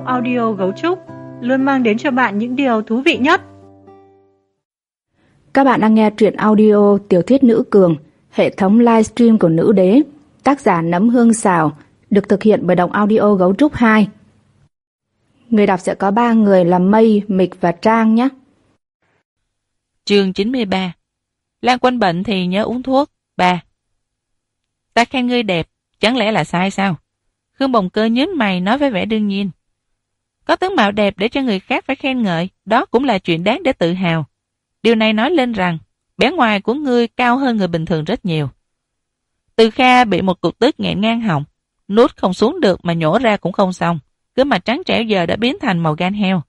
audio Gấu Trúc luôn mang đến cho bạn những điều thú vị nhất. Các bạn đang nghe truyện audio tiểu thuyết nữ cường, hệ thống livestream của Nữ Đế, tác giả Nấm Hương Xào, được thực hiện bởi Đọc Audio Gấu Trúc 2. Người đọc sẽ có 3 người là Mây, Mịch và Trang nhé. Chương 93. Lan Quanh bệnh thì nhớ uống thuốc. 3. Ta khen ngươi đẹp, chẳng lẽ là sai sao? Khương Bồng Cơ nhếch mày nói với vẻ đương nhiên. Có tướng mạo đẹp để cho người khác phải khen ngợi, đó cũng là chuyện đáng để tự hào. Điều này nói lên rằng, bề ngoài của ngươi cao hơn người bình thường rất nhiều. Từ Kha bị một cục tức nghẹn ngang họng, nuốt không xuống được mà nhổ ra cũng không xong, cứ mặt trắng trẻo giờ đã biến thành màu gan heo.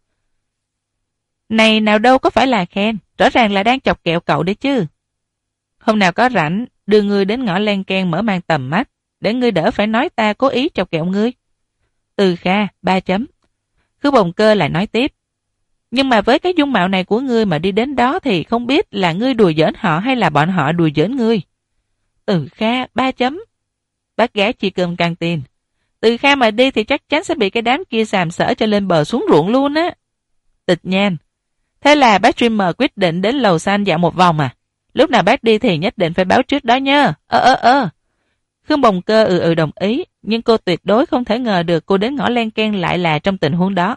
Này nào đâu có phải là khen, rõ ràng là đang chọc kẹo cậu đấy chứ. Hôm nào có rảnh, đưa ngươi đến ngõ len ken mở mang tầm mắt, để ngươi đỡ phải nói ta cố ý chọc kẹo ngươi. Từ Kha, 3 chấm. Khương Bồng Cơ lại nói tiếp. Nhưng mà với cái dung mạo này của ngươi mà đi đến đó thì không biết là ngươi đùa giỡn họ hay là bọn họ đùa giỡn ngươi. Từ Kha, 3 chấm. Bác gái chi cơm căng tin. Từ Kha mà đi thì chắc chắn sẽ bị cái đám kia sàm sỡ cho lên bờ xuống ruộng luôn á. Tịch Nhan. Thế là bác streamer quyết định đến lầu xanh dạo một vòng à? Lúc nào bác đi thì nhất định phải báo trước đó nhớ. Khương Bồng Cơ đồng ý, nhưng cô tuyệt đối không thể ngờ được cô đến ngõ len ken lại là trong tình huống đó.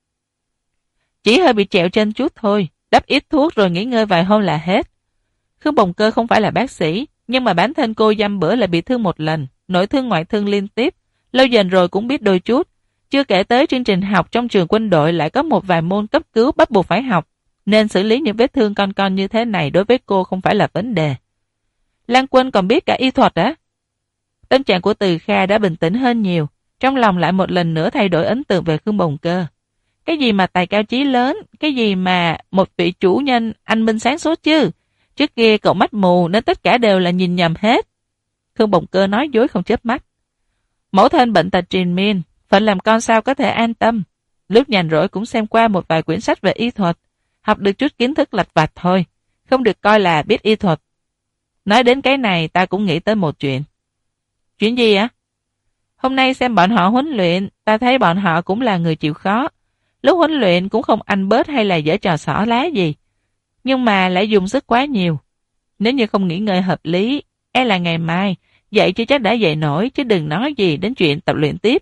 Chỉ hơi bị trẹo chân chút thôi, đắp ít thuốc rồi nghỉ ngơi vài hôm là hết. Khương Bồng Cơ không phải là bác sĩ, nhưng mà bản thân cô dăm bữa là bị thương một lần, nội thương ngoại thương liên tiếp, lâu dần rồi cũng biết đôi chút. Chưa kể tới chương trình học trong trường quân đội lại có một vài môn cấp cứu bắt buộc phải học, nên xử lý những vết thương con như thế này đối với cô không phải là vấn đề. Lan Quân còn biết cả y thuật á? Tâm trạng của Từ Kha đã bình tĩnh hơn nhiều, trong lòng lại một lần nữa thay đổi ấn tượng về Khương Bồng Cơ. Cái gì mà tài cao chí lớn, cái gì mà một vị chủ nhân anh minh sáng suốt chứ. Trước kia cậu mắt mù nên tất cả đều là nhìn nhầm hết. Khương Bồng Cơ nói dối không chớp mắt. Mẫu thân bệnh tật triền miên, phận làm con sao có thể an tâm. Lúc nhàn rỗi cũng xem qua một vài quyển sách về y thuật, học được chút kiến thức lặt vặt thôi, không được coi là biết y thuật. Nói đến cái này ta cũng nghĩ tới một chuyện. Chuyện gì ạ? Hôm nay xem bọn họ huấn luyện, ta thấy bọn họ cũng là người chịu khó. Lúc huấn luyện cũng không ăn bớt hay là giở trò xỏ lá gì, nhưng mà lại dùng sức quá nhiều. Nếu như không nghỉ ngơi hợp lý, e là ngày mai dậy chưa chắc đã dậy nổi, chứ đừng nói gì đến chuyện tập luyện tiếp.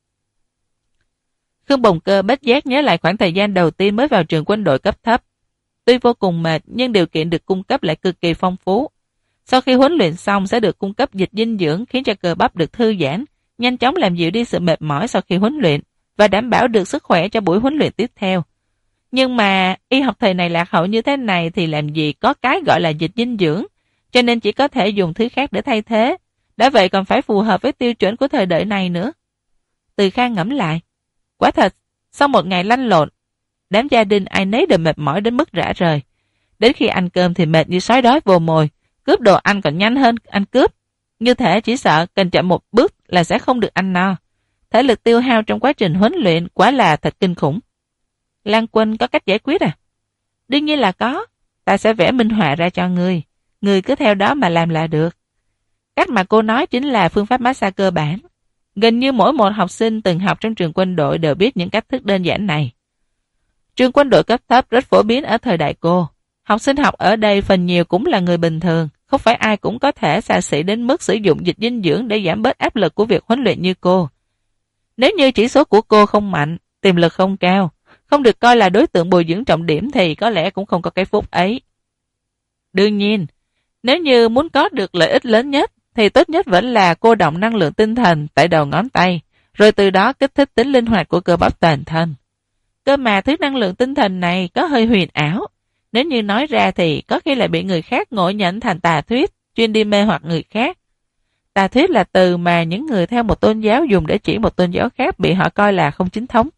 Khương Bồng Cơ bất giác nhớ lại khoảng thời gian đầu tiên mới vào trường quân đội cấp thấp. Tuy vô cùng mệt nhưng điều kiện được cung cấp lại cực kỳ phong phú. Sau khi huấn luyện xong sẽ được cung cấp dịch dinh dưỡng khiến cho cơ bắp được thư giãn, nhanh chóng làm dịu đi sự mệt mỏi sau khi huấn luyện và đảm bảo được sức khỏe cho buổi huấn luyện tiếp theo. Nhưng mà y học thời này lạc hậu như thế này thì làm gì có cái gọi là dịch dinh dưỡng, cho nên chỉ có thể dùng thứ khác để thay thế. Đã vậy còn phải phù hợp với tiêu chuẩn của thời đại này nữa. Từ Kha ngẫm lại. Quả thật, sau một ngày lăn lộn, đám gia đình ai nấy đều mệt mỏi đến mức rã rời. Đến khi ăn cơm thì mệt như sói đói vồ mồi, cướp đồ ăn còn nhanh hơn ăn cướp. Như thể chỉ sợ cần chậm một bước là sẽ không được ăn no. Thể lực tiêu hao trong quá trình huấn luyện quả là thật kinh khủng. Lan Quân có cách giải quyết à? Đương nhiên là có. Ta sẽ vẽ minh họa ra cho ngươi. Ngươi cứ theo đó mà làm là được. Cách mà cô nói chính là phương pháp massage cơ bản. Gần như mỗi một học sinh từng học trong trường quân đội đều biết những cách thức đơn giản này. Trường quân đội cấp thấp rất phổ biến ở thời đại cô. Học sinh học ở đây phần nhiều cũng là người bình thường. Không phải ai cũng có thể xa xỉ đến mức sử dụng dịch dinh dưỡng để giảm bớt áp lực của việc huấn luyện như cô. Nếu như chỉ số của cô không mạnh, tiềm lực không cao, không được coi là đối tượng bồi dưỡng trọng điểm thì có lẽ cũng không có cái phúc ấy. Đương nhiên, nếu như muốn có được lợi ích lớn nhất, thì tốt nhất vẫn là cô động năng lượng tinh thần tại đầu ngón tay, rồi từ đó kích thích tính linh hoạt của cơ bắp toàn thân. Cơ mà thứ năng lượng tinh thần này có hơi huyền ảo. Nếu như nói ra thì có khi lại bị người khác ngộ nhận thành tà thuyết, chuyên đi mê hoặc người khác. Tà thuyết là từ mà những người theo một tôn giáo dùng để chỉ một tôn giáo khác bị họ coi là không chính thống.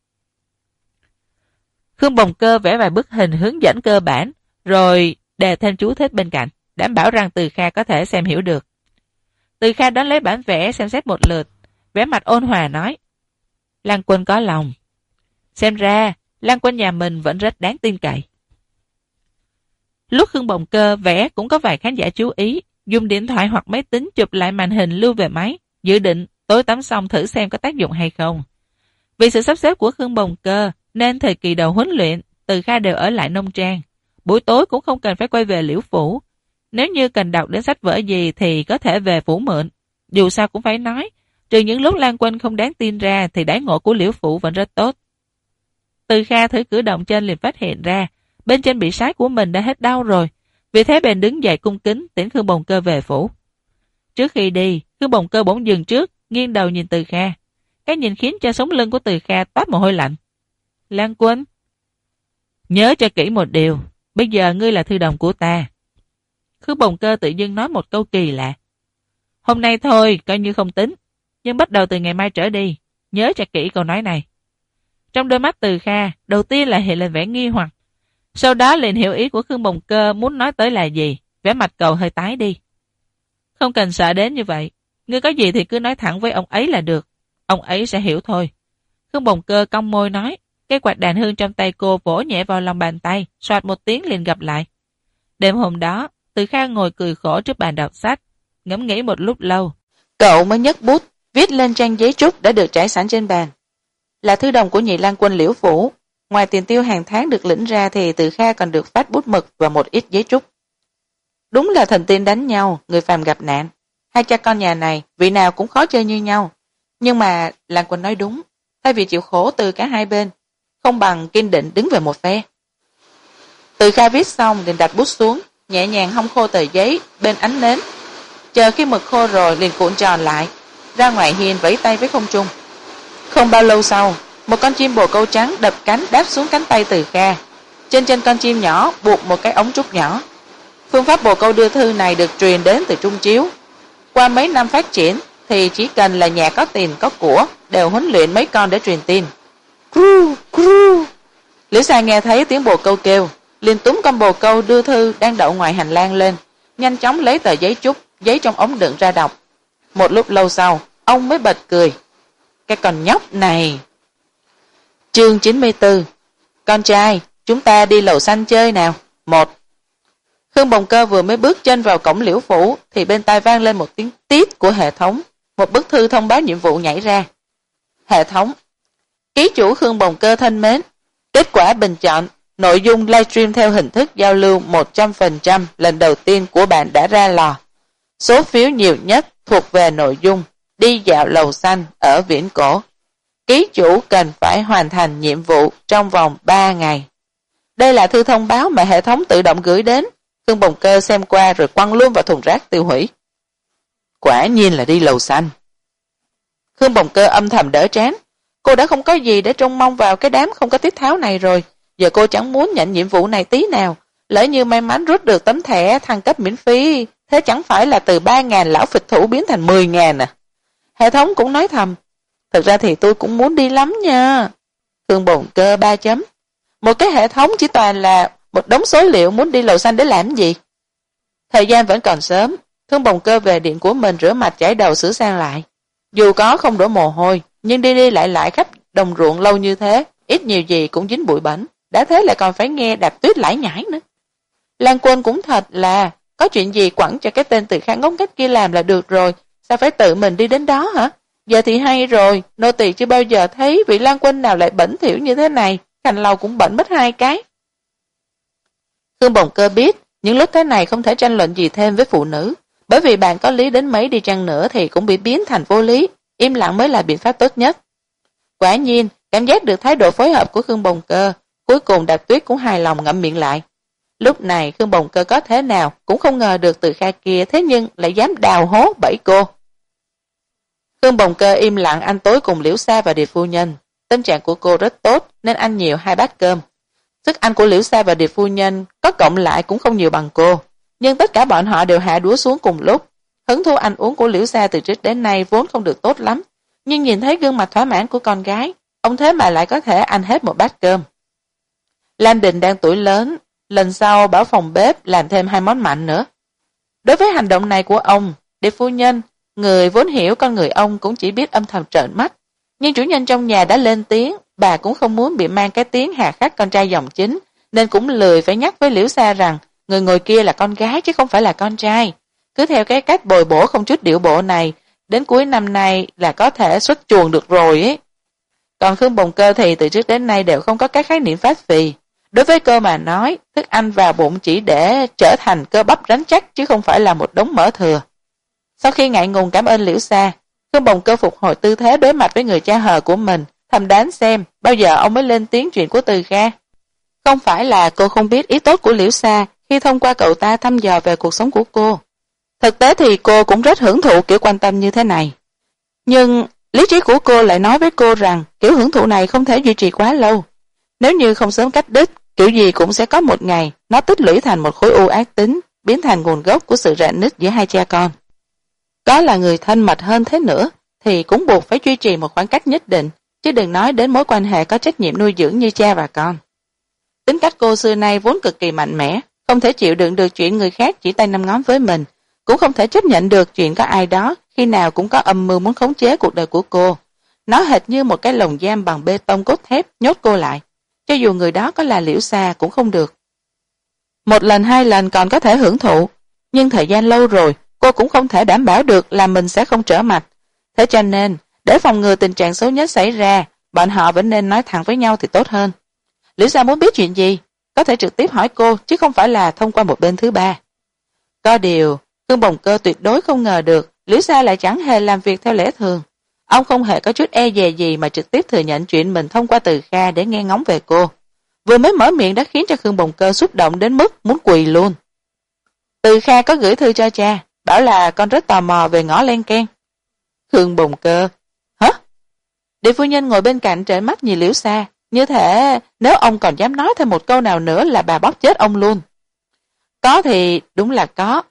Khương Bồng Cơ vẽ vài bức hình hướng dẫn cơ bản, rồi đề thêm chú thích bên cạnh, đảm bảo rằng Từ Kha có thể xem hiểu được. Từ Kha đón lấy bản vẽ xem xét một lượt, vẻ mặt ôn hòa nói. Lan Quân có lòng. Xem ra, Lan Quân nhà mình vẫn rất đáng tin cậy. Lúc Khương Bồng Cơ vẽ cũng có vài khán giả chú ý, dùng điện thoại hoặc máy tính chụp lại màn hình lưu về máy, dự định tối tắm xong thử xem có tác dụng hay không. Vì sự sắp xếp của Khương Bồng Cơ nên thời kỳ đầu huấn luyện, Từ Kha đều ở lại nông trang. Buổi tối cũng không cần phải quay về Liễu Phủ. Nếu như cần đọc đến sách vở gì thì có thể về phủ mượn. Dù sao cũng phải nói, trừ những lúc Lan Quân không đáng tin ra thì đãi ngộ của Liễu Phủ vẫn rất tốt. Từ Kha thử cử động chân liền phát hiện ra, bên trên bị sái của mình đã hết đau rồi. Vì thế bèn đứng dậy cung kính tiễn Khương Bồng Cơ về phủ. Trước khi đi, Khương Bồng Cơ bỗng dừng trước, nghiêng đầu nhìn Từ Kha. Cái nhìn khiến cho sống lưng của Từ Kha toát mồ hôi lạnh. Lan Quân, nhớ cho kỹ một điều, bây giờ ngươi là thư đồng của ta. Khương Bồng Cơ tự dưng nói một câu kỳ lạ. Hôm nay thôi, coi như không tính, nhưng bắt đầu từ ngày mai trở đi, nhớ cho kỹ câu nói này. Trong đôi mắt Từ Kha, đầu tiên là hiện lên vẻ nghi hoặc. Sau đó liền hiểu ý của Khương Bồng Cơ muốn nói tới là gì, vẻ mặt cậu hơi tái đi. Không cần sợ đến như vậy, ngươi có gì thì cứ nói thẳng với ông ấy là được, ông ấy sẽ hiểu thôi. Khương Bồng Cơ cong môi nói, cái quạt đàn hương trong tay cô vỗ nhẹ vào lòng bàn tay, soạt một tiếng liền gặp lại. Đêm hôm đó, Từ Kha ngồi cười khổ trước bàn đọc sách, ngẫm nghĩ một lúc lâu. Cậu mới nhấc bút, viết lên trang giấy trúc đã được trải sẵn trên bàn. Là thư đồng của nhị Lan Quân Liễu Phủ, ngoài tiền tiêu hàng tháng được lĩnh ra thì Từ Kha còn được phát bút mực và một ít giấy trúc. Đúng là thần tiên đánh nhau, người phàm gặp nạn. Hai cha con nhà này, vị nào cũng khó chơi như nhau. Nhưng mà Lan Quân nói đúng, thay vì chịu khổ từ cả hai bên, không bằng kiên định đứng về một phe. Từ Kha viết xong liền đặt bút xuống, nhẹ nhàng hong khô tờ giấy bên ánh nến. Chờ khi mực khô rồi liền cuộn tròn lại, ra ngoài hiên vẫy tay với không trung. Không bao lâu sau, một con chim bồ câu trắng đập cánh đáp xuống cánh tay Từ Kha. Trên chân con chim nhỏ buộc một cái ống trúc nhỏ. Phương pháp bồ câu đưa thư này được truyền đến từ Trung Chiếu. Qua mấy năm phát triển thì chỉ cần là nhà có tiền có của đều huấn luyện mấy con để truyền tin. Cru, cru. Liễu Sa nghe thấy tiếng bồ câu kêu, liền túm con bồ câu đưa thư đang đậu ngoài hành lang lên, nhanh chóng lấy tờ giấy trúc, giấy trong ống đựng ra đọc. Một lúc lâu sau, ông mới bật cười. Cái con nhóc này. Chương 94. Con trai, chúng ta đi lầu xanh chơi nào. 1. Khương Bồng Cơ vừa mới bước chân vào cổng Liễu Phủ thì bên tai vang lên một tiếng tít của hệ thống. Một bức thư thông báo nhiệm vụ nhảy ra. Hệ thống. Ký chủ Khương Bồng Cơ thân mến, kết quả bình chọn, nội dung livestream theo hình thức giao lưu 100% lần đầu tiên của bạn đã ra lò. Số phiếu nhiều nhất thuộc về nội dung đi dạo lầu xanh ở Viễn Cổ. Ký chủ cần phải hoàn thành nhiệm vụ trong vòng 3 ngày. Đây là thư thông báo mà hệ thống tự động gửi đến. Khương Bồng Cơ xem qua rồi quăng luôn vào thùng rác tiêu hủy. Quả nhiên là đi lầu xanh. Khương Bồng Cơ âm thầm đỡ trán. Cô đã không có gì để trông mong vào cái đám không có tiết tháo này rồi. Giờ cô chẳng muốn nhận nhiệm vụ này tí nào. Lỡ như may mắn rút được tấm thẻ thăng cấp miễn phí, thế chẳng phải là từ 3.000 lão phịch thủ biến thành 10.000 à. Hệ thống cũng nói thầm. Thực ra thì tôi cũng muốn đi lắm nha. Khương Bồng Cơ 3 chấm. Một cái hệ thống chỉ toàn là một đống số liệu, muốn đi lầu xanh để làm gì? Thời gian vẫn còn sớm. Khương Bồng Cơ về điện của mình rửa mặt chải đầu sửa sang lại. Dù có không đổ mồ hôi, nhưng đi đi lại khắp đồng ruộng lâu như thế, ít nhiều gì cũng dính bụi bẩn. Đã thế lại còn phải nghe Đạp Tuyết lải nhải nữa. Lan Quân cũng thật là, có chuyện gì quẳng cho cái tên Từ Kha ngốc nghếch kia làm là được rồi, sao phải tự mình đi đến đó hả? Giờ thì hay rồi, nô tỳ chưa bao giờ thấy vị Lan Quân nào lại bẩn thỉu như thế này, Khanh Lâu cũng bẩn mất 2 cái. Khương Bồng Cơ biết, những lúc thế này không thể tranh luận gì thêm với phụ nữ, bởi vì bạn có lý đến mấy đi chăng nữa thì cũng bị biến thành vô lý, im lặng mới là biện pháp tốt nhất. Quả nhiên, cảm giác được thái độ phối hợp của Khương Bồng Cơ, cuối cùng Đạp Tuyết cũng hài lòng ngậm miệng lại. Lúc này Khương Bồng Cơ có thế nào cũng không ngờ được Từ Kha kia thế nhưng lại dám đào hố bẫy cô. Khương Bồng Cơ im lặng ăn tối cùng Liễu Sa và Điệp phu nhân. Tâm trạng của cô rất tốt nên ăn nhiều 2 bát cơm. Thức ăn của Liễu Sa và Điệp phu nhân có cộng lại cũng không nhiều bằng cô, nhưng tất cả bọn họ đều hạ đũa xuống cùng lúc. Hứng thú ăn uống của Liễu Sa từ trước đến nay vốn không được tốt lắm, nhưng nhìn thấy gương mặt thỏa mãn của con gái, ông thế mà lại có thể ăn hết một bát cơm. Lam Đình đang tuổi lớn, lần sau bảo phòng bếp làm thêm 2 món mặn nữa. Đối với hành động này của ông, Điệp phu nhân, người vốn hiểu con người ông cũng chỉ biết âm thầm trợn mắt, nhưng chủ nhân trong nhà đã lên tiếng, bà cũng không muốn bị mang cái tiếng hà khắc con trai dòng chính, nên cũng lười phải nhắc với Liễu Sa rằng người ngồi kia là con gái chứ không phải là con trai. Cứ theo cái cách bồi bổ không chút điệu bộ này, đến cuối năm nay là có thể xuất chuồng được rồi ấy. Còn Khương Bồng Cơ thì từ trước đến nay đều không có cái khái niệm phát phì. Đối với cô mà nói, thức ăn vào bụng chỉ để trở thành cơ bắp rắn chắc chứ không phải là một đống mỡ thừa. Sau khi ngại ngùng cảm ơn Liễu Sa, Khương Bồng Cơ phục hồi tư thế đối mặt với người cha hờ của mình, thầm đoán xem bao giờ ông mới lên tiếng chuyện của Từ Kha. Không phải là cô không biết ý tốt của Liễu Sa khi thông qua cậu ta thăm dò về cuộc sống của cô. Thực tế thì cô cũng rất hưởng thụ kiểu quan tâm như thế này. Nhưng lý trí của cô lại nói với cô rằng kiểu hưởng thụ này không thể duy trì quá lâu. Nếu như không sớm cắt đứt, kiểu gì cũng sẽ có một ngày nó tích lũy thành một khối u ác tính, biến thành nguồn gốc của sự rạn nứt giữa hai cha con. Có là người thân mật hơn thế nữa thì cũng buộc phải duy trì một khoảng cách nhất định, chứ đừng nói đến mối quan hệ có trách nhiệm nuôi dưỡng như cha và con. Tính cách cô xưa nay vốn cực kỳ mạnh mẽ, không thể chịu đựng được chuyện người khác chỉ tay năm ngón với mình, cũng không thể chấp nhận được chuyện có ai đó khi nào cũng có âm mưu muốn khống chế cuộc đời của cô. Nó hệt như một cái lồng giam bằng bê tông cốt thép nhốt cô lại, cho dù người đó có là Liễu Sa cũng không được. Một lần hai lần còn có thể hưởng thụ, nhưng thời gian lâu rồi cô cũng không thể đảm bảo được là mình sẽ không trở mặt. Thế cho nên, để phòng ngừa tình trạng xấu nhất xảy ra, bọn họ vẫn nên nói thẳng với nhau thì tốt hơn. Liễu Sa muốn biết chuyện gì, có thể trực tiếp hỏi cô chứ không phải là thông qua một bên thứ ba. Có điều, Khương Bồng Cơ tuyệt đối không ngờ được Liễu Sa lại chẳng hề làm việc theo lẽ thường. Ông không hề có chút e dè gì mà trực tiếp thừa nhận chuyện mình thông qua Từ Kha để nghe ngóng về cô. Vừa mới mở miệng đã khiến cho Khương Bồng Cơ xúc động đến mức muốn quỳ luôn. Từ Kha có gửi thư cho cha, bảo là con rất tò mò về ngõ len keng. Khương Bồng Cơ, hả? Địa phu nhân ngồi bên cạnh trợn mắt nhìn Liễu Sa, như thể nếu ông còn dám nói thêm một câu nào nữa là bà bóp chết ông luôn. Có thì đúng là có.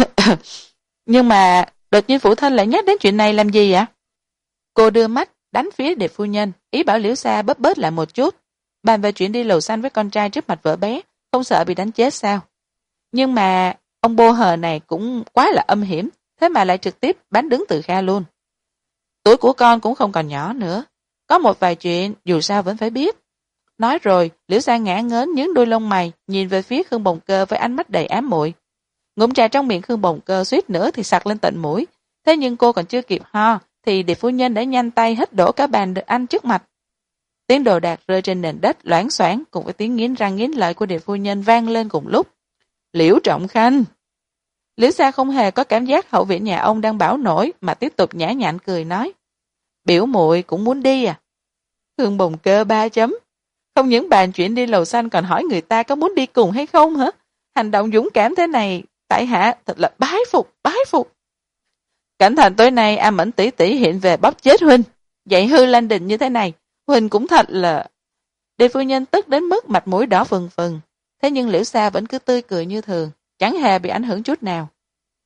Nhưng mà đột nhiên phụ thân lại nhắc đến chuyện này làm gì ạ? Cô đưa mắt đánh phía Điệp phu nhân, ý bảo Liễu Sa bớt bớt lại một chút, bàn về chuyện đi lầu xanh với con trai trước mặt vợ bé, không sợ bị đánh chết sao? Nhưng mà ông bô hờ này cũng quá là âm hiểm, thế mà lại trực tiếp bán đứng Từ Kha luôn. Tuổi của con cũng không còn nhỏ nữa, có một vài chuyện dù sao vẫn phải biết. Nói rồi, Liễu Sa ngã ngớn nhướng đôi lông mày, nhìn về phía Khương Bồng Cơ với ánh mắt đầy ám muội. Ngụm trà trong miệng Khương Bồng Cơ suýt nữa thì sặc lên tận mũi, thế nhưng cô còn chưa kịp ho thì Điệp phu nhân đã nhanh tay hất đổ cả bàn được ăn trước mặt. Tiếng đồ đạc rơi trên nền đất loảng xoảng cùng với tiếng nghiến răng nghiến lợi của Điệp phu nhân vang lên cùng lúc. Liễu Trọng Khanh. Liễu Sa không hề có cảm giác hậu viện nhà ông đang bão nổi mà tiếp tục nhã nhặn cười nói. Biểu muội cũng muốn đi à? Khương Bồng Cơ 3 chấm. Không những bàn chuyện đi lầu xanh còn hỏi người ta có muốn đi cùng hay không hả? Hành động dũng cảm thế này, tại hạ thật là bái phục, bái phục. Cẩn thận tối nay A Mẫn tỷ tỷ hiện về bóp chết huynh. Dạy hư Lan Đình như thế này, huynh cũng thật là... Điệp phu nhân tức đến mức mặt mũi đỏ phừng phừng. Thế nhưng Liễu Sa vẫn cứ tươi cười như thường, chẳng hề bị ảnh hưởng chút nào.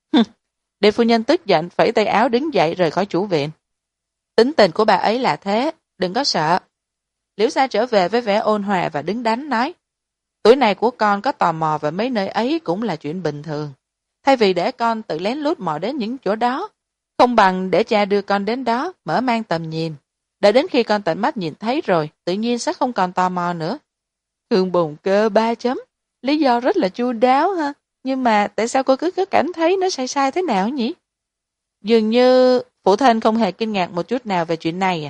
Điệp phu nhân tức giận phẩy tay áo đứng dậy rời khỏi chủ viện. Tính tình của bà ấy là thế, đừng có sợ. Liễu Sa trở về với vẻ ôn hòa và đứng đắn nói. Tuổi này của con có tò mò về mấy nơi ấy cũng là chuyện bình thường. Thay vì để con tự lén lút mò đến những chỗ đó, không bằng để cha đưa con đến đó, mở mang tầm nhìn. Đợi đến khi con tận mắt nhìn thấy rồi, tự nhiên sẽ không còn tò mò nữa. Khương Bồng Cơ 3 chấm. Lý do rất là chu đáo ha. Nhưng mà tại sao cô cứ cảm thấy nó sai sai thế nào nhỉ? Dường như phụ thân không hề kinh ngạc một chút nào về chuyện này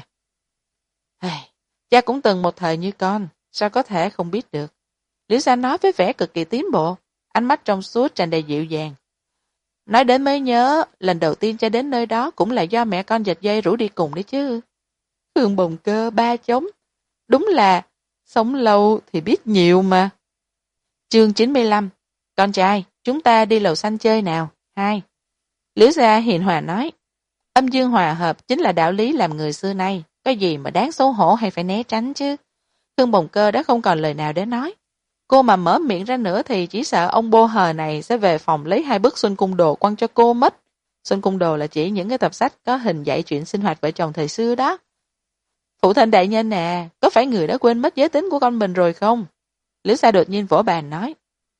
à. Cha cũng từng một thời như con, sao có thể không biết được. Liễu Sa nói với vẻ cực kỳ tiến bộ, ánh mắt trong suốt tràn đầy dịu dàng. Nói đến mới nhớ, lần đầu tiên cha đến nơi đó cũng là do mẹ con giật dây rủ đi cùng đấy chứ. Khương Bồng Cơ 3 chấm. Đúng là sống lâu thì biết nhiều mà. Chương 95. Con trai, chúng ta đi lầu xanh chơi nào. 2. Liễu Sa hiền hòa nói. Âm dương hòa hợp chính là đạo lý làm người xưa nay, có gì mà đáng xấu hổ hay phải né tránh chứ. Khương Bồng Cơ đã không còn lời nào để nói. Cô mà mở miệng ra nữa thì chỉ sợ ông bô hờ này sẽ về phòng lấy 2 bức Xuân Cung Đồ quăng cho cô mất. Xuân Cung Đồ là chỉ những cái tập sách có hình dạy chuyện sinh hoạt vợ chồng thời xưa đó. Phụ thân đại nhân nè, có phải người đã quên mất giới tính của con mình rồi không? Liễu Sa đột nhiên vỗ bàn nói.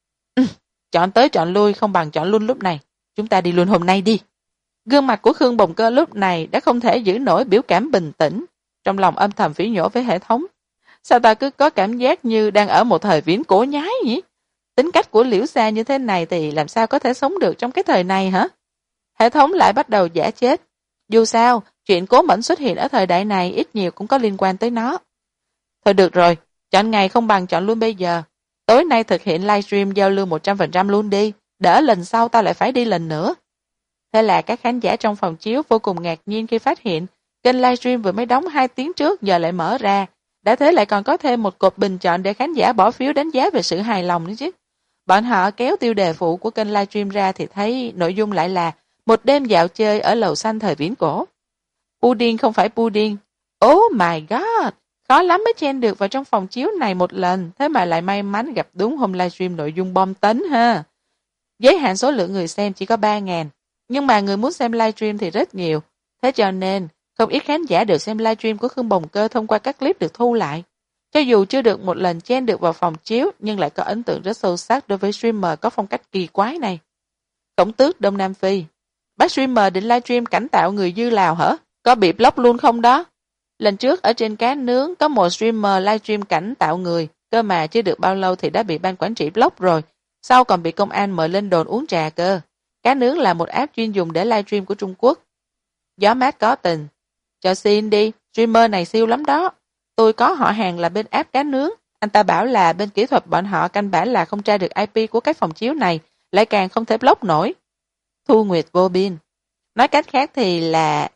Chọn tới chọn lui không bằng chọn luôn lúc này. Chúng ta đi luôn hôm nay đi. Gương mặt của Khương Bồng Cơ lúc này đã không thể giữ nổi biểu cảm bình tĩnh. Trong lòng âm thầm phỉ nhổ với hệ thống. Sao ta cứ có cảm giác như đang ở một thời viễn cổ nhái nhỉ? Tính cách của Liễu Sa như thế này thì làm sao có thể sống được trong cái thời này hả? Hệ thống lại bắt đầu giả chết. Dù sao, Chuyện Cố Mẫn xuất hiện ở thời đại này ít nhiều cũng có liên quan tới nó. Thôi được rồi, chọn ngày không bằng chọn luôn bây giờ. Tối nay thực hiện livestream giao lưu 100% luôn đi, đỡ lần sau tao lại phải đi lần nữa. Thế là các khán giả trong phòng chiếu vô cùng ngạc nhiên khi phát hiện kênh livestream vừa mới đóng 2 tiếng trước giờ lại mở ra. Đã thế lại còn có thêm một cột bình chọn để khán giả bỏ phiếu đánh giá về sự hài lòng nữa chứ. Bọn họ kéo tiêu đề phụ của kênh livestream ra thì thấy nội dung lại là một đêm dạo chơi ở lầu xanh thời viễn cổ. Pudding không phải pudding. Oh my god! Khó lắm mới chen được vào trong phòng chiếu này một lần, thế mà lại may mắn gặp đúng hôm livestream nội dung bom tấn ha. Giới hạn số lượng người xem chỉ có 3.000, nhưng mà người muốn xem livestream thì rất nhiều, thế cho nên không ít khán giả được xem livestream của Khương Bồng Cơ thông qua các clip được thu lại. Cho dù chưa được một lần chen được vào phòng chiếu, nhưng lại có ấn tượng rất sâu sắc đối với streamer có phong cách kỳ quái này. Khổng Tước Đông Nam Phi. Bác streamer định livestream cảnh tạo người Dư Lào hả? Có bị block luôn không đó? Lần trước ở trên Cá Nướng có một streamer livestream cảnh tạo người, cơ mà chưa được bao lâu thì đã bị ban quản trị block rồi, sau còn bị công an mời lên đồn uống trà cơ. Cá Nướng là một app chuyên dùng để livestream của Trung Quốc. Gió mát có tình. Cho xin đi, streamer này siêu lắm đó. Tôi có họ hàng là bên app Cá Nướng, anh ta bảo là bên kỹ thuật bọn họ căn bản là không tra được IP của cái phòng chiếu này, lại càng không thể block nổi. Thu Nguyệt Vô Biên. Nói cách khác thì là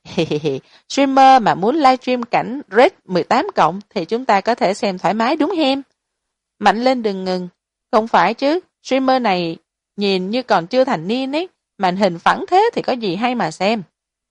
streamer mà muốn livestream cảnh Red 18+ thì chúng ta có thể xem thoải mái đúng hem. Mạnh lên đừng ngừng. Không phải chứ, streamer này nhìn như còn chưa thành niên ấy, màn hình phẳng thế thì có gì hay mà xem.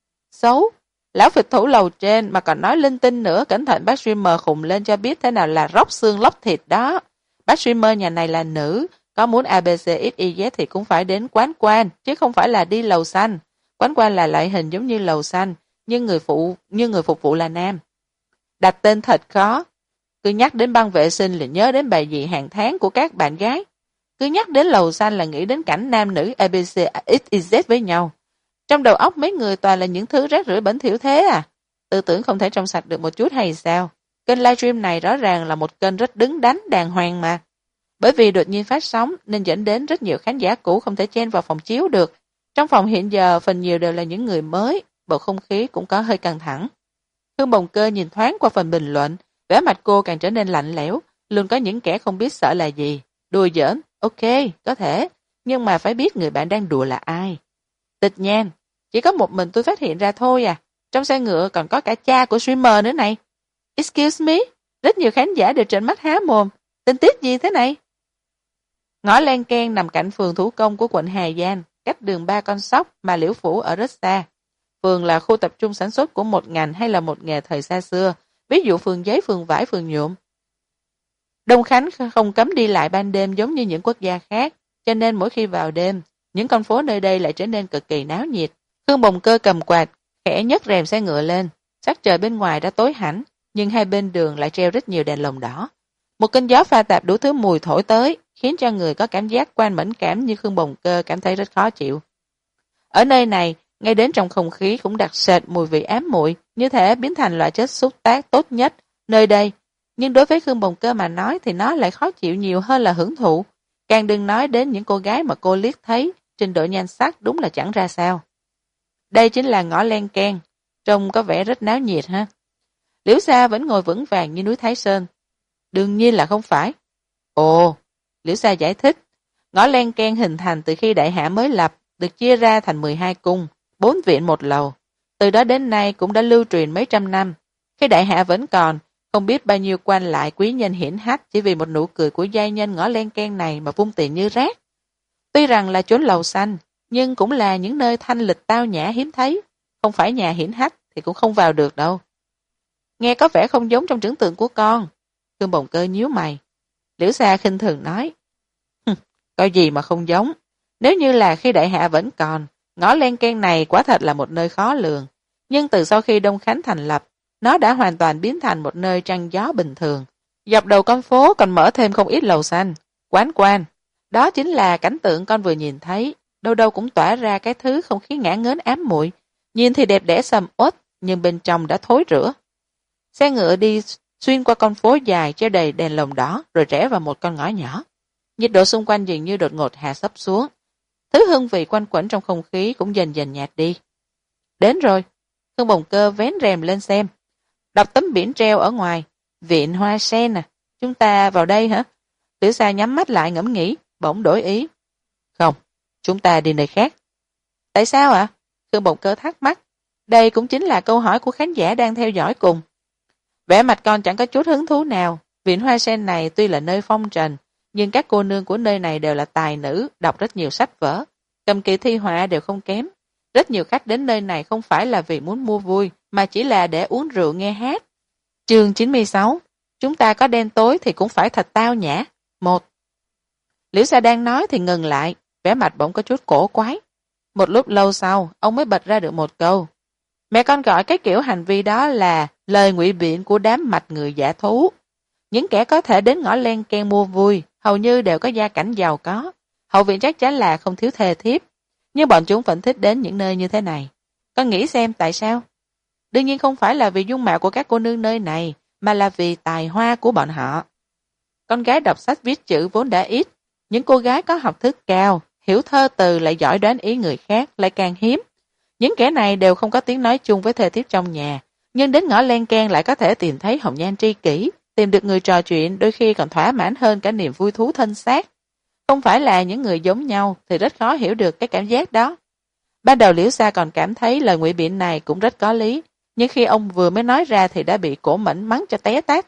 Xấu, lão phịch thủ lầu trên mà còn nói linh tinh nữa, cẩn thận bác streamer khùng lên cho biết thế nào là róc xương lóc thịt đó. Bác streamer nhà này là nữ, có muốn ABCXYZ thì cũng phải đến quán quan, chứ không phải là đi lầu xanh. Quán quan là loại hình giống như lầu xanh, nhưng người phục vụ là nam. Đặt tên thật khó. Cứ nhắc đến băng vệ sinh là nhớ đến bài vị hàng tháng của các bạn gái. Cứ nhắc đến lầu xanh là nghĩ đến cảnh nam nữ ABCXYZ với nhau. Trong đầu óc mấy người toàn là những thứ rác rưởi bẩn thỉu thế à? Tư tưởng không thể trong sạch được một chút hay sao? Kênh livestream này rõ ràng là một kênh rất đứng đắn đàng hoàng mà. Bởi vì đột nhiên phát sóng nên dẫn đến rất nhiều khán giả cũ không thể chen vào phòng chiếu được. Trong phòng hiện giờ phần nhiều đều là những người mới, bầu không khí cũng có hơi căng thẳng. Khương Bồng Cơ nhìn thoáng qua phần bình luận, vẻ mặt cô càng trở nên lạnh lẽo, luôn có những kẻ không biết sợ là gì. Đùa giỡn, ok, có thể, nhưng mà phải biết người bạn đang đùa là ai. Tịch Nhan, chỉ có một mình tôi phát hiện ra thôi à, trong xe ngựa còn có cả cha của streamer nữa này. Excuse me, rất nhiều khán giả đều trợn mắt há mồm, tình tiết gì thế này? Ngõ Len Keng nằm cạnh phường thủ công của quận Hà Giang, cách đường 3 con sóc mà Liễu Phủ ở rất xa. Phường là khu tập trung sản xuất của một ngành hay là một nghề thời xa xưa, ví dụ phường giấy, phường vải, phường nhuộm. Đông Khánh không cấm đi lại ban đêm giống như những quốc gia khác, cho nên mỗi khi vào đêm, những con phố nơi đây lại trở nên cực kỳ náo nhiệt. Khương Bồng Cơ cầm quạt, khẽ nhấc rèm xe ngựa lên. Sắc trời bên ngoài đã tối hẳn, nhưng hai bên đường lại treo rất nhiều đèn lồng đỏ. Một cơn gió pha tạp đủ thứ mùi thổi tới, khiến cho người có cảm giác quan mẫn cảm như Khương Bồng Cơ cảm thấy rất khó chịu. Ở nơi này, ngay đến trong không khí cũng đặc sệt mùi vị ám muội, như thể biến thành loại chất xúc tác tốt nhất nơi đây. Nhưng đối với Khương Bồng Cơ mà nói thì nó lại khó chịu nhiều hơn là hưởng thụ. Càng đừng nói đến những cô gái mà cô liếc thấy, trình độ nhan sắc đúng là chẳng ra sao. Đây chính là ngõ Len Keng, trông có vẻ rất náo nhiệt ha. Liễu Sa vẫn ngồi vững vàng như núi Thái Sơn. Đương nhiên là không phải. Ồ, Liễu Sa giải thích, ngõ Len Keng hình thành từ khi Đại Hạ mới lập, được chia ra thành 12 cung, 4 viện một lầu. Từ đó đến nay cũng đã lưu truyền mấy trăm năm. Khi Đại Hạ vẫn còn, không biết bao nhiêu quan lại quý nhân hiển hách chỉ vì một nụ cười của giai nhân ngõ Len Keng này mà vung tiền như rác. Tuy rằng là chốn lầu xanh, nhưng cũng là những nơi thanh lịch tao nhã hiếm thấy. Không phải nhà hiển hách thì cũng không vào được đâu. Nghe có vẻ không giống trong tưởng tượng của con. Khương Bồng Cơ nhíu mày. Liễu Sa khinh thường nói. Có gì mà không giống. Nếu như là khi Đại Hạ vẫn còn, ngõ Len Keng này quả thật là một nơi khó lường. Nhưng từ sau khi Đông Khánh thành lập, nó đã hoàn toàn biến thành một nơi trăng gió bình thường. Dọc đầu con phố còn mở thêm không ít lầu xanh, quán quan. Đó chính là cảnh tượng con vừa nhìn thấy, đâu đâu cũng tỏa ra cái thứ không khí ngả ngớn ám muội. Nhìn thì đẹp đẽ sầm uất, nhưng bên trong đã thối rữa. Xe ngựa đi xuyên qua con phố dài treo đầy đèn lồng đỏ rồi rẽ vào một con ngõ nhỏ. Nhiệt độ xung quanh dường như đột ngột hạ sấp xuống. Thứ hương vị quanh quẩn trong không khí cũng dần dần nhạt đi. Đến rồi. Khương Bồng Cơ vén rèm lên xem. Đọc tấm biển treo ở ngoài. Viện Hoa Sen à, chúng ta vào đây hả? Liễu Sa nhắm mắt lại ngẫm nghĩ, bỗng đổi ý. Không, chúng ta đi nơi khác. Tại sao ạ? Khương Bồng Cơ thắc mắc. Đây cũng chính là câu hỏi của khán giả đang theo dõi cùng. Vẻ mặt con chẳng có chút hứng thú nào. Viện Hoa Sen này tuy là nơi phong trần, nhưng các cô nương của nơi này đều là tài nữ, đọc rất nhiều sách vở. Cầm kỳ thi họa đều không kém. Rất nhiều khách đến nơi này không phải là vì muốn mua vui, mà chỉ là để uống rượu nghe hát. Chương 96. Chúng ta có đen tối thì cũng phải thật tao nhã. 1. Liễu Sa đang nói thì ngừng lại, vẻ mặt bỗng có chút cổ quái. Một lúc lâu sau, ông mới bật ra được một câu. Mẹ con gọi cái kiểu hành vi đó là lời ngụy biện của đám mạch người giả thú. Những kẻ có thể đến ngõ len ken mua vui, hầu như đều có gia cảnh giàu có. Hậu viện chắc chắn là không thiếu thê thiếp. Nhưng bọn chúng vẫn thích đến những nơi như thế này. Con nghĩ xem tại sao? Đương nhiên không phải là vì dung mạo của các cô nương nơi này, mà là vì tài hoa của bọn họ. Con gái đọc sách viết chữ vốn đã ít. Những cô gái có học thức cao, hiểu thơ từ lại giỏi đoán ý người khác lại càng hiếm. Những kẻ này đều không có tiếng nói chung với thê thiếp trong nhà, nhưng đến ngõ len ken lại có thể tìm thấy hồng nhan tri kỷ, tìm được người trò chuyện đôi khi còn thỏa mãn hơn cả niềm vui thú thân xác. Không phải là những người giống nhau thì rất khó hiểu được cái cảm giác đó. Ban đầu Liễu Sa còn cảm thấy lời ngụy biện này cũng rất có lý, nhưng khi ông vừa mới nói ra thì đã bị Cổ Mẫn mắng cho té tát.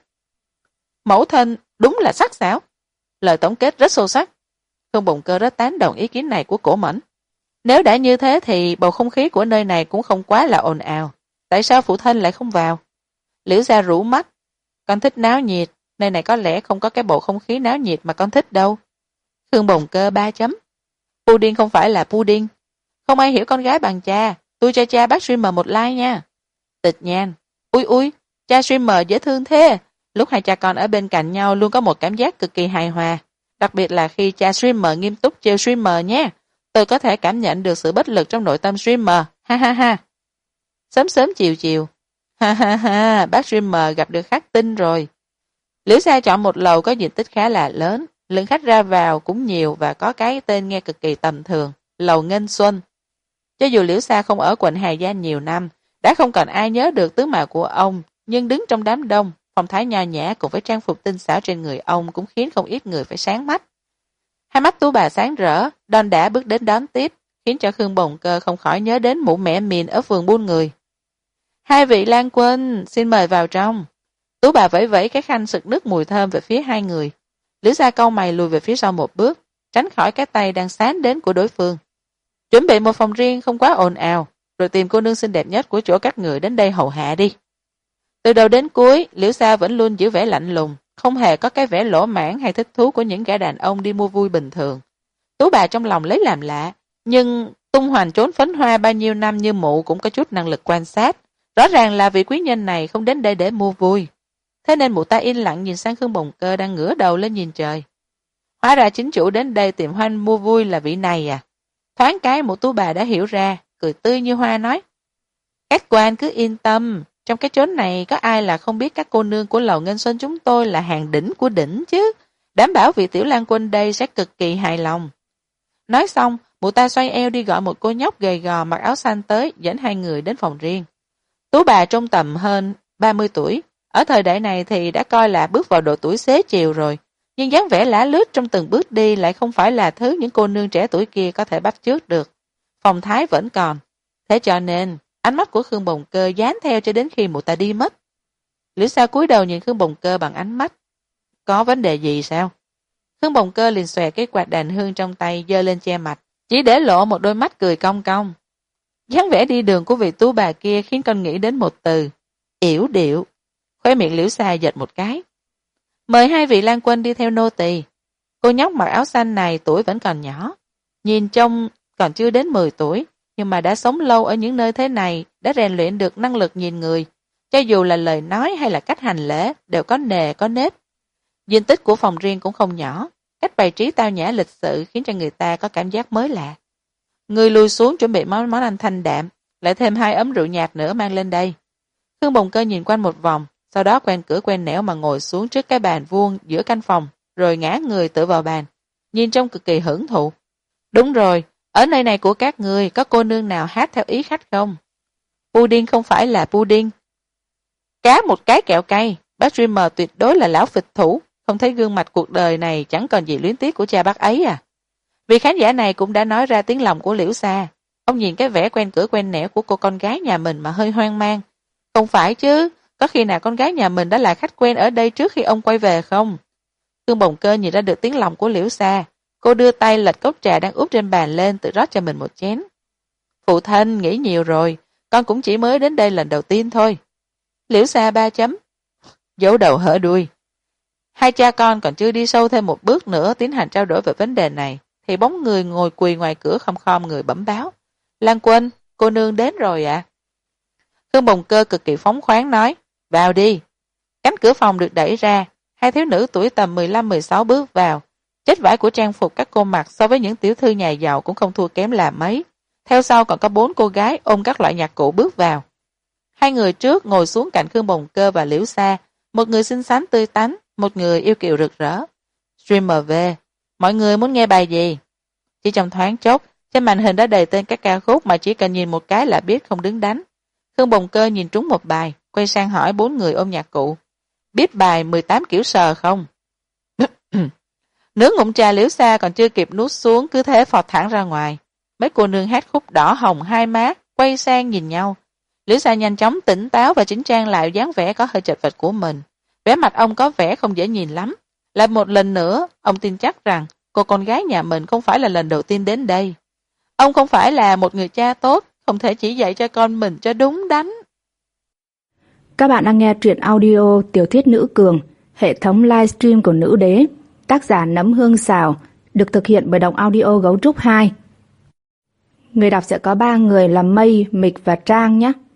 Mẫu thân đúng là sắc sảo. Lời tổng kết rất sâu sắc. Khương Bồng Cơ rất tán đồng ý kiến này của Cổ Mẫn. Nếu đã như thế thì bầu không khí của nơi này cũng không quá là ồn ào. Tại sao phụ thân lại không vào? Liễu Sa rũ mắt. Con thích náo nhiệt, nơi này có lẽ không có cái bầu không khí náo nhiệt mà con thích đâu. Khương Bồng Cơ 3 chấm. Pudding không phải là pudding. Không ai hiểu con gái bằng cha. Tôi cho cha bác streamer một like nha. Tịch Nhan. Ui, cha streamer dễ thương thế. Lúc hai cha con ở bên cạnh nhau luôn có một cảm giác cực kỳ hài hòa. Đặc biệt là khi cha streamer nghiêm túc trêu streamer nhé. Tôi có thể cảm nhận được sự bất lực trong nội tâm streamer. Ha ha ha. Sớm sớm chiều chiều. Ha ha ha, bác streamer gặp được khắc tinh rồi. Liễu Sa chọn một lầu có diện tích khá là lớn. Lượng khách ra vào cũng nhiều và có cái tên nghe cực kỳ tầm thường. Lầu Nghênh Xuân. Cho dù Liễu Sa không ở quận Hà Giang nhiều năm, đã không còn ai nhớ được tướng mạo của ông, nhưng đứng trong đám đông, phong thái nho nhã cùng với trang phục tinh xảo trên người ông cũng khiến không ít người phải sáng mắt. Hai mắt Tú bà sáng rỡ, đon đả bước đến đón tiếp, khiến cho Khương Bồng Cơ không khỏi nhớ đến mụ mẹ Mìn ở vườn buôn người. Hai vị lang quân, xin mời vào trong. Tú bà vẫy vẫy cái khăn sực nước mùi thơm về phía hai người. Liễu Sa cau mày lùi về phía sau một bước, tránh khỏi cái tay đang sán đến của đối phương. Chuẩn bị một phòng riêng không quá ồn ào, rồi tìm cô nương xinh đẹp nhất của chỗ các người đến đây hầu hạ đi. Từ đầu đến cuối, Liễu Sa vẫn luôn giữ vẻ lạnh lùng, không hề có cái vẻ lỗ mãn hay thích thú của những gã đàn ông đi mua vui bình thường. Tú bà trong lòng lấy làm lạ, nhưng tung hoành trốn phấn hoa bao nhiêu năm như mụ cũng có chút năng lực quan sát. Rõ ràng là vị quý nhân này không đến đây để mua vui. Thế nên mụ ta yên lặng nhìn sang Khương Bồng Cơ đang ngửa đầu lên nhìn trời. Hóa ra chính chủ đến đây tìm Hoanh mua vui là vị này à. Thoáng cái mụ Tú bà đã hiểu ra, cười tươi như hoa nói. Các quan cứ yên tâm, trong cái chốn này có ai là không biết các cô nương của lầu Nghênh Xuân chúng tôi là hàng đỉnh của đỉnh chứ. Đảm bảo vị tiểu lang quân đây sẽ cực kỳ hài lòng. Nói xong, mụ ta xoay eo đi gọi một cô nhóc gầy gò mặc áo xanh tới, dẫn hai người đến phòng riêng. Tú bà trong tầm hơn 30 tuổi, ở thời đại này thì đã coi là bước vào độ tuổi xế chiều rồi, nhưng dáng vẻ lả lướt trong từng bước đi lại không phải là thứ những cô nương trẻ tuổi kia có thể bắt chước được. Phong thái vẫn còn. Thế cho nên, ánh mắt của Khương Bồng Cơ dán theo cho đến khi mụ ta đi mất. Liễu Sa cúi đầu nhìn Khương Bồng Cơ bằng ánh mắt. Có vấn đề gì sao? Khương Bồng Cơ liền xòe cái quạt đàn hương trong tay giơ lên che mặt, chỉ để lộ một đôi mắt cười cong cong. Dáng vẻ đi đường của vị tú bà kia khiến con nghĩ đến một từ, yểu điệu. Khóe miệng Liễu Sa giật một cái. Mời hai vị lang quân đi theo nô tỳ. Cô nhóc mặc áo xanh này tuổi vẫn còn nhỏ, nhìn trông còn chưa đến 10 tuổi, nhưng mà đã sống lâu ở những nơi thế này, đã rèn luyện được năng lực nhìn người. Cho dù là lời nói hay là cách hành lễ, đều có nề có nếp. Diện tích của phòng riêng cũng không nhỏ, cách bày trí tao nhã lịch sự khiến cho người ta có cảm giác mới lạ. Người lùi xuống chuẩn bị món ăn thanh đạm, lại thêm 2 ấm rượu nhạt nữa mang lên đây. Khương Bồng Cơ nhìn quanh một vòng, sau đó quen cửa quen nẻo mà ngồi xuống trước cái bàn vuông giữa căn phòng, rồi ngã người tựa vào bàn, nhìn trông cực kỳ hưởng thụ. Đúng rồi, ở nơi này của các người có cô nương nào hát theo ý khách không? Pudding không phải là pudding. Cá một cái kẹo cay, bác Dreamer tuyệt đối là lão phịch thủ, không thấy gương mặt cuộc đời này chẳng còn gì luyến tiếc của cha bác ấy à. Vị khán giả này cũng đã nói ra tiếng lòng của Liễu Xa. Ông nhìn cái vẻ quen cửa quen nẻo của cô con gái nhà mình mà hơi hoang mang. Không phải chứ, có khi nào con gái nhà mình đã là khách quen ở đây trước khi ông quay về không? Khương Bồng Cơ nhìn ra được tiếng lòng của Liễu Xa. Cô đưa tay lật cốc trà đang úp trên bàn lên, tự rót cho mình một chén. Phụ thân nghĩ nhiều rồi, con cũng chỉ mới đến đây lần đầu tiên thôi. Liễu Xa 3 chấm. Giấu đầu hở đuôi. Hai cha con còn chưa đi sâu thêm một bước nữa tiến hành trao đổi về vấn đề này, thì bóng người ngồi quỳ ngoài cửa khom khom người bẩm báo. Lan Quân, cô nương đến rồi ạ. Khương Bồng Cơ cực kỳ phóng khoáng nói, vào đi. Cánh cửa phòng được đẩy ra, hai thiếu nữ tuổi tầm 15-16 bước vào. Chất vải của trang phục các cô mặc so với những tiểu thư nhà giàu cũng không thua kém là mấy. Theo sau còn có 4 cô gái ôm các loại nhạc cụ bước vào. Hai người trước ngồi xuống cạnh Khương Bồng Cơ và Liễu Xa, một người xinh xắn tươi tắn, một người yêu kiều rực rỡ. Streamer về, mọi người muốn nghe bài gì? Chỉ trong thoáng chốc, trên màn hình đã đầy tên các ca khúc mà chỉ cần nhìn một cái là biết không đứng đắn. Khương Bồng Cơ nhìn trúng một bài, quay sang hỏi 4 người ôm nhạc cụ. Biết bài 18 kiểu sờ không? Nước ngụm trà Liễu Xa còn chưa kịp nuốt xuống cứ thế phọt thẳng ra ngoài. Mấy cô nương hát khúc đỏ hồng hai má, quay sang nhìn nhau. Liễu Xa nhanh chóng tỉnh táo và chỉnh trang lại dáng vẻ có hơi chật vật của mình. Vẻ mặt ông có vẻ không dễ nhìn lắm. Lại một lần nữa, ông tin chắc rằng cô con gái nhà mình không phải là lần đầu tiên đến đây. Ông không phải là một người cha tốt, không thể chỉ dạy cho con mình cho đúng đắn. Các bạn đang nghe truyện audio Tiểu thuyết nữ cường, hệ thống livestream của Nữ Đế, tác giả Nấm Hương Xào, được thực hiện bởi Đọc Audio Gấu Trúc 2. Người đọc sẽ có 3 người là Mây, Mịch và Trang nhé.